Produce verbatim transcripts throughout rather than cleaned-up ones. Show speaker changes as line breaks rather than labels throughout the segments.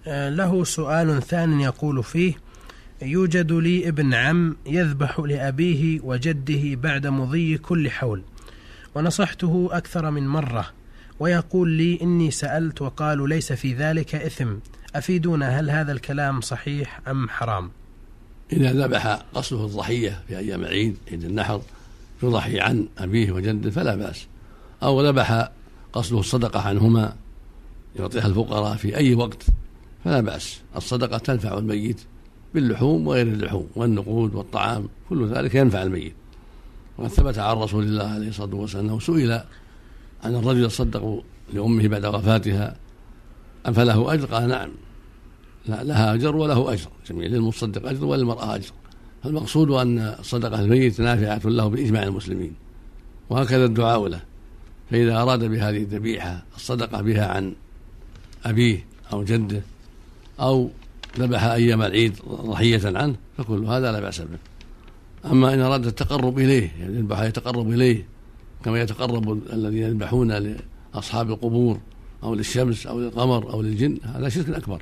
له سؤال ثان يقول فيه: يوجد لي ابن عم يذبح لأبيه وجده بعد مضي كل حول، ونصحته أكثر من مرة، ويقول لي إني سألت وقالوا ليس في ذلك إثم، أفيدونا هل هذا الكلام صحيح أم حرام؟
إذا ذبح قصده الضحية في أيام العيد عيد النحر يضحي عن أبيه وجده فلا بأس، أو ذبح قصده الصدقة عنهما يعطيها الفقراء في أي وقت فلا بأس. الصدقة تنفع الميت باللحوم وغير اللحوم والنقود والطعام، كل ذلك ينفع الميت. وقد ثبت عن رسول الله عليه الصلاة والسلام أنه سئل عن الرجل يتصدق لأمه بعد وفاتها أفله أجر؟ قال نعم، لا لها أجر وله أجر، جميع للمصدق أجر وللمرأة أجر. فالمقصود أن صدقة الميت نافعة له بإجماع المسلمين، وهكذا الدعاء له. فإذا أراد بهذه الذبيحة الصدقة بها عن أبيه أو جده أو ذبح أيام العيد ضحية عنه فكل هذا لا بأس به. أما إن أراد التقرب إليه، يعني يذبح يتقرب إليه كما يتقرب الذين يذبحون لأصحاب القبور أو للشمس أو للقمر أو للجن، هذا شرك أكبر،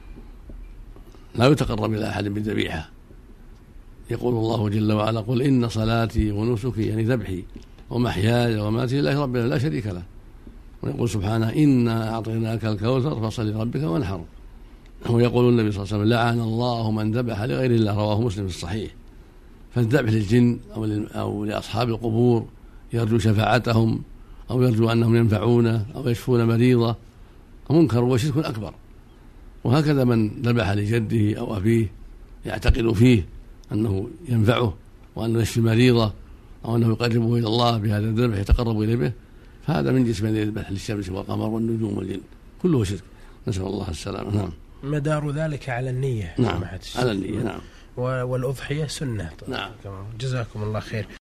لا يتقرب إلى أحد بالذبيحة. يقول الله جل وعلا: قل إن صلاتي ونسكي، يعني ذبحي ومحياي ومماتي لله رب العالمين لا شريك له. ويقول سبحانه: إنا أعطيناك الكوثر فصل لربك وانحر. ويقول النبي صلى الله عليه وسلم: لعن الله من ذبح لغير الله، رواه مسلم في الصحيح. فالذبح للجن أو, أو لأصحاب القبور يرجو شفاعتهم أو يرجو أنهم ينفعونه أو يشفون مريضة منكر وشرك أكبر. وهكذا من ذبح لجده أو أبيه يعتقد فيه أنه ينفعه وأنه يشفي مريضة أو أنه يقربه إلى الله بهذا الذبح يتقرب إليه به، فهذا من جنس من يذبح للشمس والقمر والنجوم والجن، كله شرك، نسأل الله السلامة. نعم.
مدار ذلك على النية.
نعم، على النية. نعم.
والأضحية سنة.
نعم.
جزاكم الله خير.